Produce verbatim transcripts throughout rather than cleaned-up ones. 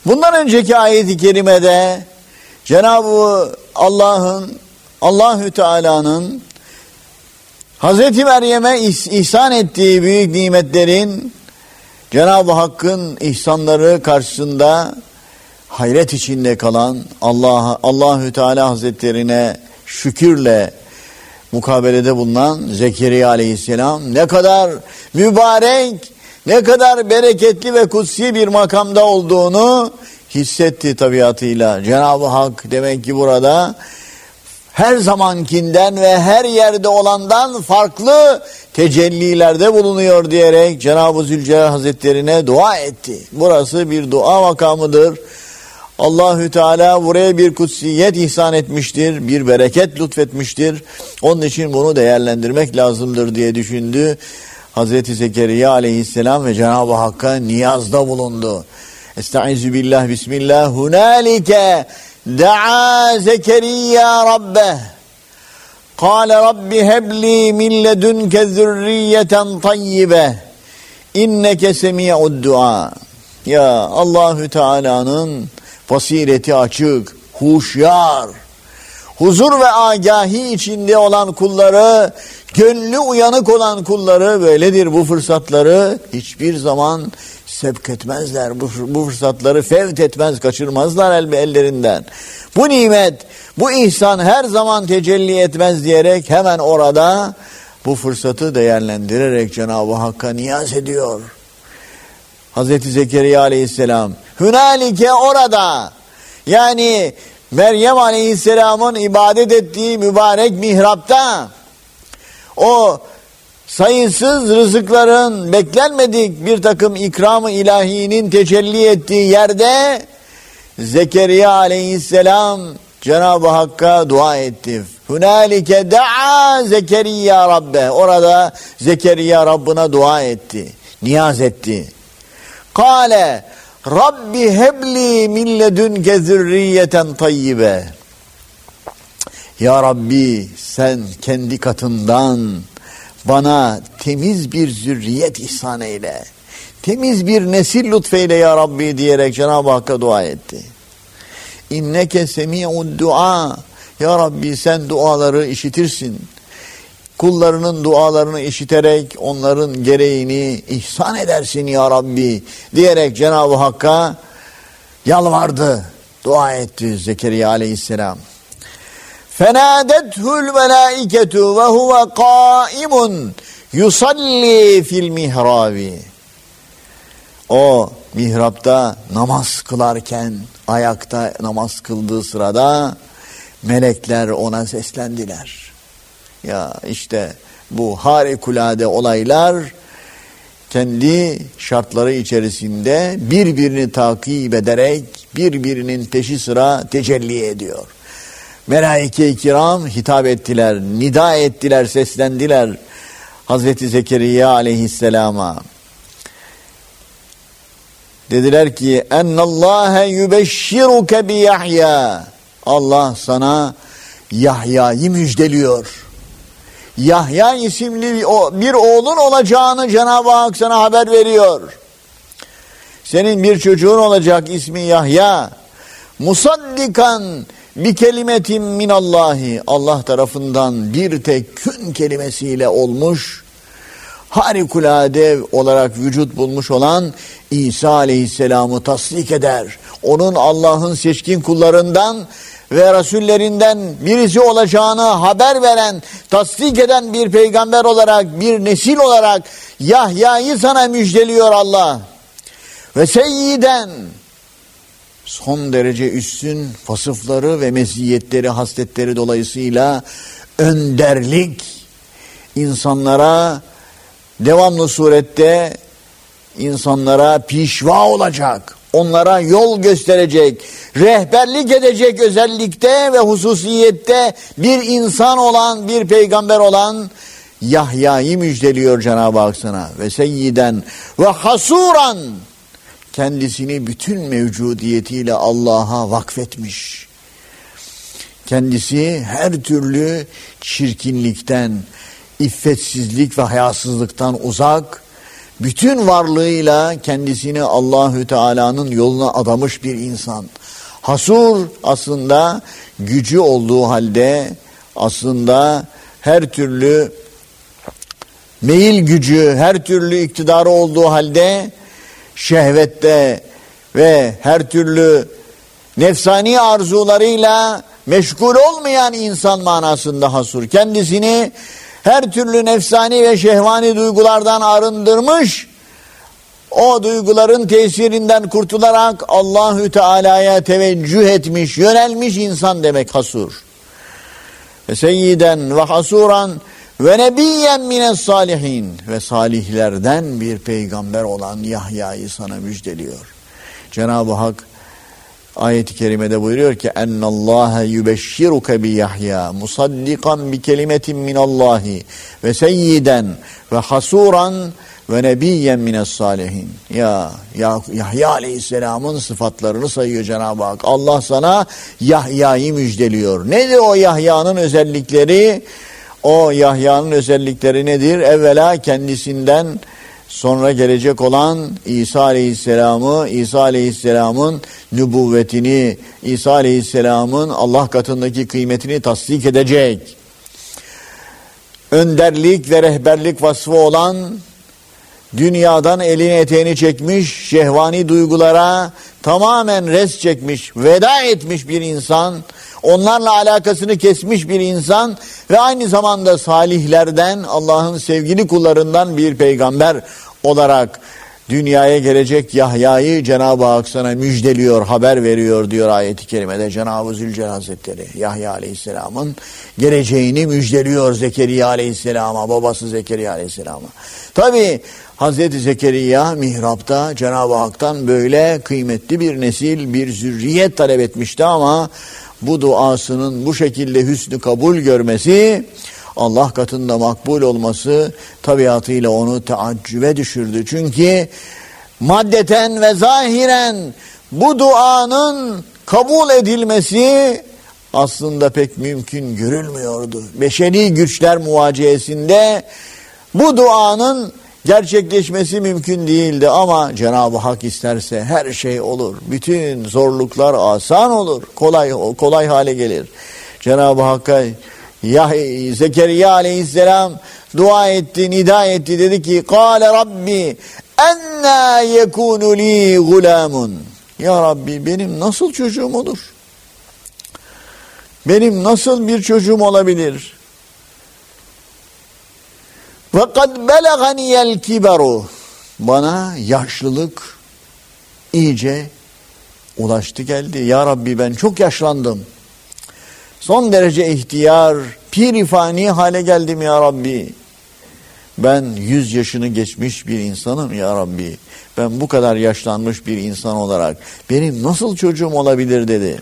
Bundan önceki ayet-i kerimede Cenab-ı Allah'ın, Allahü Teala'nın Hazreti Meryem'e ihsan ettiği büyük nimetlerin, Cenab-ı Hakk'ın ihsanları karşısında hayret içinde kalan Allah Allahü Teala Hazretlerine şükürle mukabelede bulunan Zekeriya Aleyhisselam ne kadar mübarek, ne kadar bereketli ve kutsi bir makamda olduğunu hissetti tabiatıyla. Cenab-ı Hak demek ki burada her zamankinden ve her yerde olandan farklı tecellilerde bulunuyor diyerek Cenab-ı Zülcelal Hazretlerine dua etti. Burası bir dua makamıdır. Allahü Teala buraya bir kutsiyet ihsan etmiştir, bir bereket lütfetmiştir. Onun için bunu değerlendirmek lazımdır diye düşündü. Hazreti Zekeriya Aleyhisselam ve Cenab-ı Hakk'a niyazda bulundu. Estaizu billah, bismillah. Hunalike da'a Zekeriya rabbeh. Kâle rabbi hebli min ledünke zürriyeten tayyibeh. İnneke semi'ud dua. Ya Allahü Teala'nın basireti açık, huşyar, huzur ve agahi içinde olan kulları, gönlü uyanık olan kulları böyledir. Bu fırsatları hiçbir zaman sevk etmezler. Bu, bu fırsatları fevt etmez, kaçırmazlar el, ellerinden. Bu nimet, bu ihsan her zaman tecelli etmez diyerek hemen orada bu fırsatı değerlendirerek Cenab-ı Hakk'a niyaz ediyor. Hazreti Zekeriya Aleyhisselam Hünalike orada, yani Meryem Aleyhisselam'ın ibadet ettiği mübarek mihrapta, o sayısız rızıkların, beklenmedik bir takım ikram-ı ilahinin tecelli ettiği yerde Zekeriya Aleyhisselam Cenab-ı Hakk'a dua etti. Hünalike da'a Zekeriya Rabbe. Orada Zekeriya Rabbına dua etti, niyaz etti. Kale Rabbi hebli min ledünke zürriyeten tayyibe. Ya Rabbi, sen kendi katından bana temiz bir zürriyet ihsan eyle, temiz bir nesil lütfeyle ya Rabbi diyerek Cenab-ı Hakk'a dua etti. İnneke semi'ud dua. Ya Rabbi, sen duaları işitirsin. Kullarının dualarını işiterek onların gereğini ihsan edersin ya Rabbi diyerek Cenab-ı Hakk'a yalvardı, dua etti Zekeriya Aleyhisselam. Fenâdethul melâiketu ve huve kâimun yusalli fil mihrabi. O mihrapta namaz kılarken, ayakta namaz kıldığı sırada melekler ona seslendiler. Ya işte bu harikulade olaylar kendi şartları içerisinde birbirini takip ederek birbirinin peşi sıra tecelli ediyor. Melaike-i kiram hitap ettiler, nida ettiler, seslendiler Hazreti Zekeriya Aleyhisselam'a. Dediler ki ennallâhe yübeşşiruke bi Yahya. Allah sana Yahya'yı müjdeliyor. Yahya isimli bir oğlun olacağını Cenab-ı Hak sana haber veriyor. Senin bir çocuğun olacak, ismi Yahya. Musaddikan bi kelimetin minallahi. Allah tarafından bir tek kün kelimesiyle olmuş, harikulade olarak vücut bulmuş olan İsa Aleyhisselam'ı tasdik eder. Onun Allah'ın seçkin kullarından ve Resullerinden birisi olacağını haber veren, tasdik eden bir peygamber olarak, bir nesil olarak Yahya'yı sana müjdeliyor Allah. Ve seyyiden, son derece üstün vasıfları ve meziyetleri, hasletleri dolayısıyla önderlik, insanlara devamlı surette insanlara pişva olacak, onlara yol gösterecek, rehberlik edecek özellikte ve hususiyette bir insan olan, bir peygamber olan Yahya'yı müjdeliyor Cenab-ı Hak sana. Ve seyyiden ve hasuran, kendisini bütün mevcudiyetiyle Allah'a vakfetmiş. Kendisi her türlü çirkinlikten, iffetsizlik ve hayasızlıktan uzak bütün varlığıyla kendisini Allahü Teala'nın yoluna adamış bir insan. Hasur aslında gücü olduğu halde aslında her türlü meyil gücü, her türlü iktidarı olduğu halde şehvette ve her türlü nefsani arzularıyla meşgul olmayan insan manasında hasur. Kendisini her türlü nefsani ve şehvani duygulardan arındırmış, o duyguların tesirinden kurtularak Allahü Teala'ya teveccüh etmiş, yönelmiş insan demek hasur. Ve seyyiden ve hasuran ve nebiyyen mines salihin, ve salihlerden bir peygamber olan Yahya'yı sana müjdeliyor. Cenab-ı Hak ayet-i kerimede buyuruyor ki ennallâhe yübeşşiruke bi Yahya musaddikan bi kelimetin minallahi ve seyyiden ve hasuran ve nebiyyen mines salihin. Ya, ya Yahya Aleyhisselam'ın sıfatlarını sayıyor Cenab-ı Hak. Allah sana Yahya'yı müjdeliyor. Nedir o Yahya'nın özellikleri? O Yahya'nın özellikleri nedir? Evvela kendisinden sonra gelecek olan İsa Aleyhisselam'ı, İsa Aleyhisselam'ın nübüvvetini, İsa Aleyhisselam'ın Allah katındaki kıymetini tasdik edecek. Önderlik ve rehberlik vasfı olan, dünyadan elini eteğini çekmiş, şehvani duygulara tamamen res çekmiş, veda etmiş bir insan, onlarla alakasını kesmiş bir insan ve aynı zamanda salihlerden, Allah'ın sevgili kullarından bir peygamber olarak dünyaya gelecek Yahya'yı Cenab-ı Hak sana müjdeliyor, haber veriyor diyor ayet-i kerimede Cenab-ı Zülcelal Hazretleri. Yahya Aleyhisselam'ın geleceğini müjdeliyor Zekeriya Aleyhisselam'a, babası Zekeriya Aleyhisselam'a. Tabi Hazreti Zekeriya mihrapta Cenab-ı Hak'tan böyle kıymetli bir nesil, bir zürriyet talep etmişti ama bu duasının bu şekilde hüsnü kabul görmesi, Allah katında makbul olması tabiatıyla onu teaccübe düşürdü. Çünkü maddeten ve zahiren bu duanın kabul edilmesi aslında pek mümkün görülmüyordu. Beşeri güçler muvaciyesinde bu duanın gerçekleşmesi mümkün değildi ama Cenab-ı Hak isterse her şey olur. Bütün zorluklar asan olur. Kolay kolay hale gelir. Cenab-ı Hakk'a ya Zekeriya Aleyhisselam dua etti, nida etti. Dedi ki: "Kâle Rabbi enna yekûnu li gulâmun." Ya Rabbi, benim nasıl çocuğum olur? Benim nasıl bir çocuğum olabilir? Ve kad belaganiyel kiberu. Bana yaşlılık iyice ulaştı geldi. Ya Rabbi, ben çok yaşlandım. Son derece ihtiyar, pirifani hale geldim ya Rabbi. Ben yüz yaşını geçmiş bir insanım ya Rabbi. Ben bu kadar yaşlanmış bir insan olarak benim nasıl çocuğum olabilir dedi.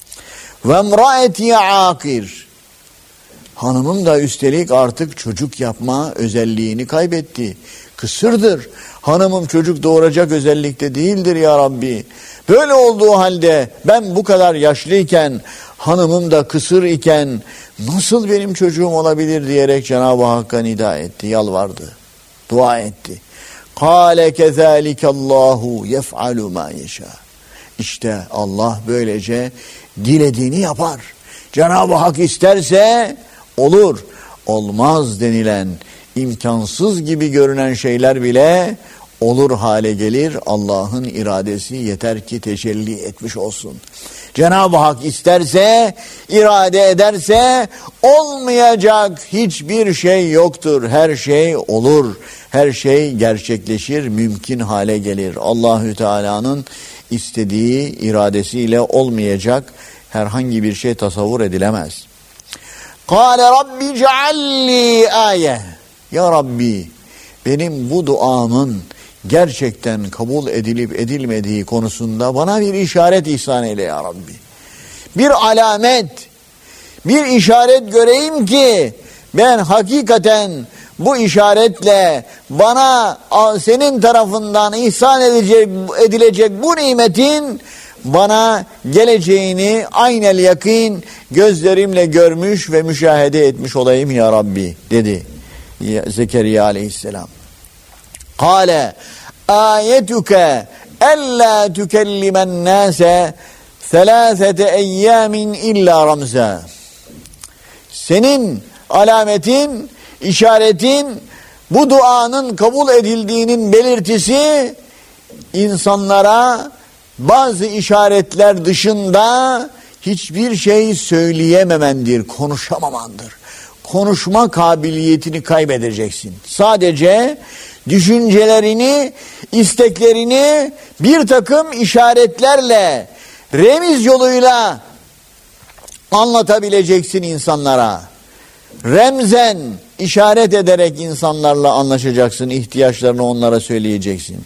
Ve emraeti akir. Hanımım da üstelik artık çocuk yapma özelliğini kaybetti. Kısırdır. Hanımım çocuk doğuracak özellikte değildir ya Rabbi. Böyle olduğu halde ben bu kadar yaşlıyken, hanımım da kısır iken nasıl benim çocuğum olabilir diyerek Cenab-ı Hakk'a nida etti, yalvardı, dua etti. Kâle kezâlikallâhu yef'alu mâ yeşâ. İşte Allah böylece dilediğini yapar. Cenab-ı Hak isterse olur. Olmaz denilen, imkansız gibi görünen şeyler bile olur hale gelir. Allah'ın iradesi yeter ki tecelli etmiş olsun. Cenab-ı Hak isterse, irade ederse olmayacak hiçbir şey yoktur. Her şey olur. Her şey gerçekleşir, mümkün hale gelir. Allahü Teala'nın istediği iradesiyle olmayacak herhangi bir şey tasavvur edilemez. Kâle Rabbi cealli âye. Ya Rabbi, benim bu duamın gerçekten kabul edilip edilmediği konusunda bana bir işaret ihsan eyle ya Rabbi. Bir alamet, bir işaret göreyim ki ben hakikaten bu işaretle bana senin tarafından ihsan edilecek, edilecek bu nimetin bana geleceğini aynel yakîn gözlerimle görmüş ve müşahede etmiş olayım ya Rabbi dedi Zekeriya Aleyhisselam. Kale ayetuke ella tükellimen nase selâsete eyyâmin illa ramza. Senin alametin, işaretin, bu duanın kabul edildiğinin belirtisi insanlara bazı işaretler dışında hiçbir şey söyleyememendir, konuşamamandır. Konuşma kabiliyetini kaybedeceksin. Sadece düşüncelerini, isteklerini bir takım işaretlerle, remiz yoluyla anlatabileceksin insanlara. Remzen, işaret ederek insanlarla anlaşacaksın, ihtiyaçlarını onlara söyleyeceksin.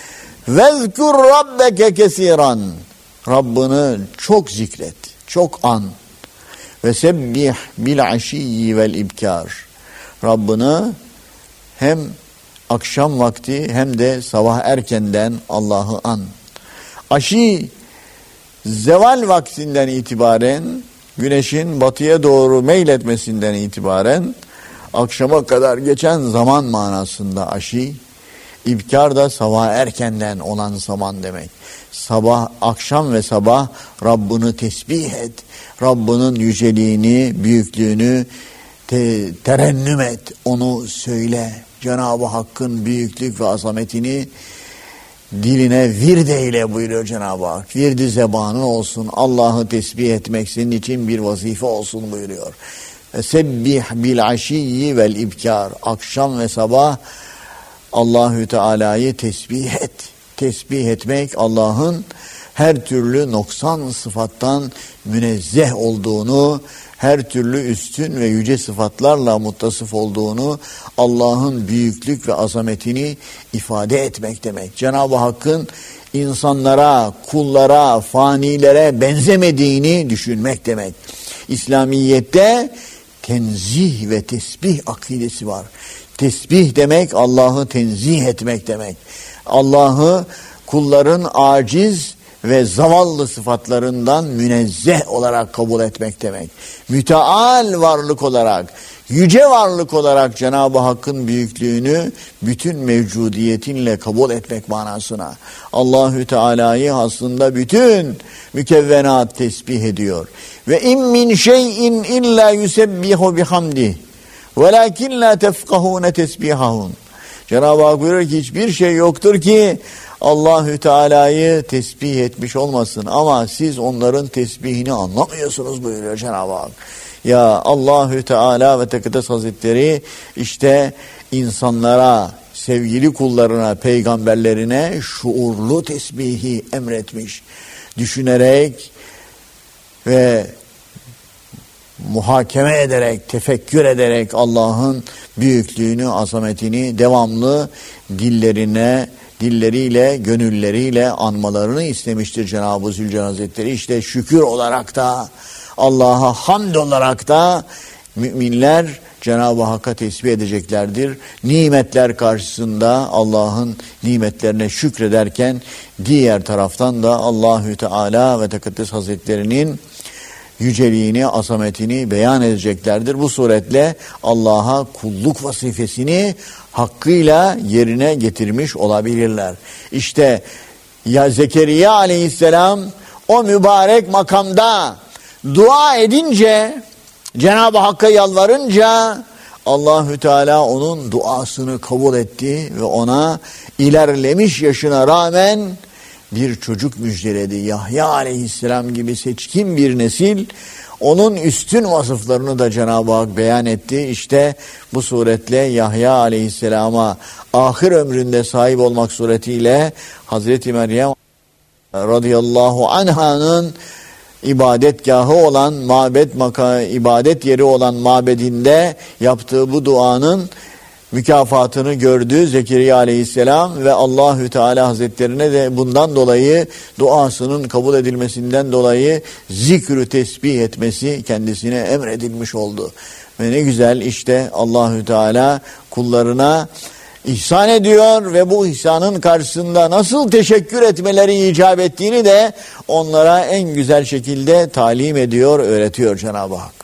Vezkur rabbeke kesiran. Rabbini çok zikret, çok an. Ve sebbih bil aşiyyi vel ibkar. Rabbini hem akşam vakti hem de sabah erkenden Allah'ı an. Aşi, zeval vaktinden itibaren, güneşin batıya doğru meyletmesinden itibaren akşama kadar geçen zaman manasında aşi. İbkar da sabah erkenden olan zaman demek. Sabah, akşam ve sabah Rabbini tesbih et. Rabbinin yüceliğini, büyüklüğünü te, terennüm et. Onu söyle. Cenab-ı Hakk'ın büyüklük ve azametini diline vird eyle buyuruyor Cenab-ı Hak. Virdi zebanın olsun. Allah'ı tesbih etmek senin için bir vazife olsun buyuruyor. Sebbih bil aşiyyi vel ibkar. Akşam ve sabah Allahü Teala'yı tesbih et. Tesbih etmek Allah'ın her türlü noksan sıfattan münezzeh olduğunu, her türlü üstün ve yüce sıfatlarla muttasıf olduğunu, Allah'ın büyüklük ve azametini ifade etmek demek. Cenab-ı Hakk'ın insanlara, kullara, fanilere benzemediğini düşünmek demek. İslamiyet'te tenzih ve tesbih akidesi var. Tesbih demek Allah'ı tenzih etmek demek. Allah'ı kulların aciz ve zavallı sıfatlarından münezzeh olarak kabul etmek demek. Müteal varlık olarak, yüce varlık olarak Cenab-ı Hakk'ın büyüklüğünü bütün mevcudiyetinle kabul etmek manasına. Allahü Teala'yı aslında bütün mükevvenat tesbih ediyor. Ve in min şeyin illa yusebbihu bihamdi. Velakin la tefkahune tesbihahun. Cenab-ı Hak buyuruyor ki hiçbir şey yoktur ki Allahü Teala'yı tesbih etmiş olmasın ama siz onların tesbihini anlamıyorsunuz buyuruyor Cenab-ı Hak. Ya Allahü Teala ve Tekaddes Hazretleri işte insanlara, sevgili kullarına, peygamberlerine şuurlu tesbihi emretmiş. Düşünerek ve muhakeme ederek, tefekkür ederek Allah'ın büyüklüğünü, azametini devamlı dillerine, dilleriyle, gönülleriyle anmalarını istemiştir Cenab-ı Zülcelal Hazretleri. İşte şükür olarak da, Allah'a hamd olarak da müminler Cenab-ı Hakk'a tesbih edeceklerdir. Nimetler karşısında Allah'ın nimetlerine şükrederken diğer taraftan da Allahü Teala ve Tekaddes Hazretleri'nin yüceliğini, azametini beyan edeceklerdir. Bu suretle Allah'a kulluk vazifesini hakkıyla yerine getirmiş olabilirler. İşte ya Zekeriya aleyhisselam o mübarek makamda dua edince, Cenab-ı Hakk'a yalvarınca Allahü Teala onun duasını kabul etti ve ona ilerlemiş yaşına rağmen bir çocuk müjdeledi. Yahya aleyhisselam gibi seçkin bir nesil, onun üstün vasıflarını da Cenab-ı Hak beyan etti. İşte bu suretle Yahya aleyhisselama ahir ömründe sahip olmak suretiyle Hazreti Meryem radıyallahu anh'ın ibadetgahı olan, mabet maka, ibadet yeri olan mabedinde yaptığı bu duanın mükafatını gördü Zekeriya aleyhisselam ve Allahü Teala Hazretlerine de bundan dolayı duasının kabul edilmesinden dolayı zikrü tesbih etmesi kendisine emredilmiş oldu. Ve ne güzel işte Allahü Teala kullarına ihsan ediyor ve bu ihsanın karşısında nasıl teşekkür etmeleri icap ettiğini de onlara en güzel şekilde talim ediyor, öğretiyor Cenab-ı Hak.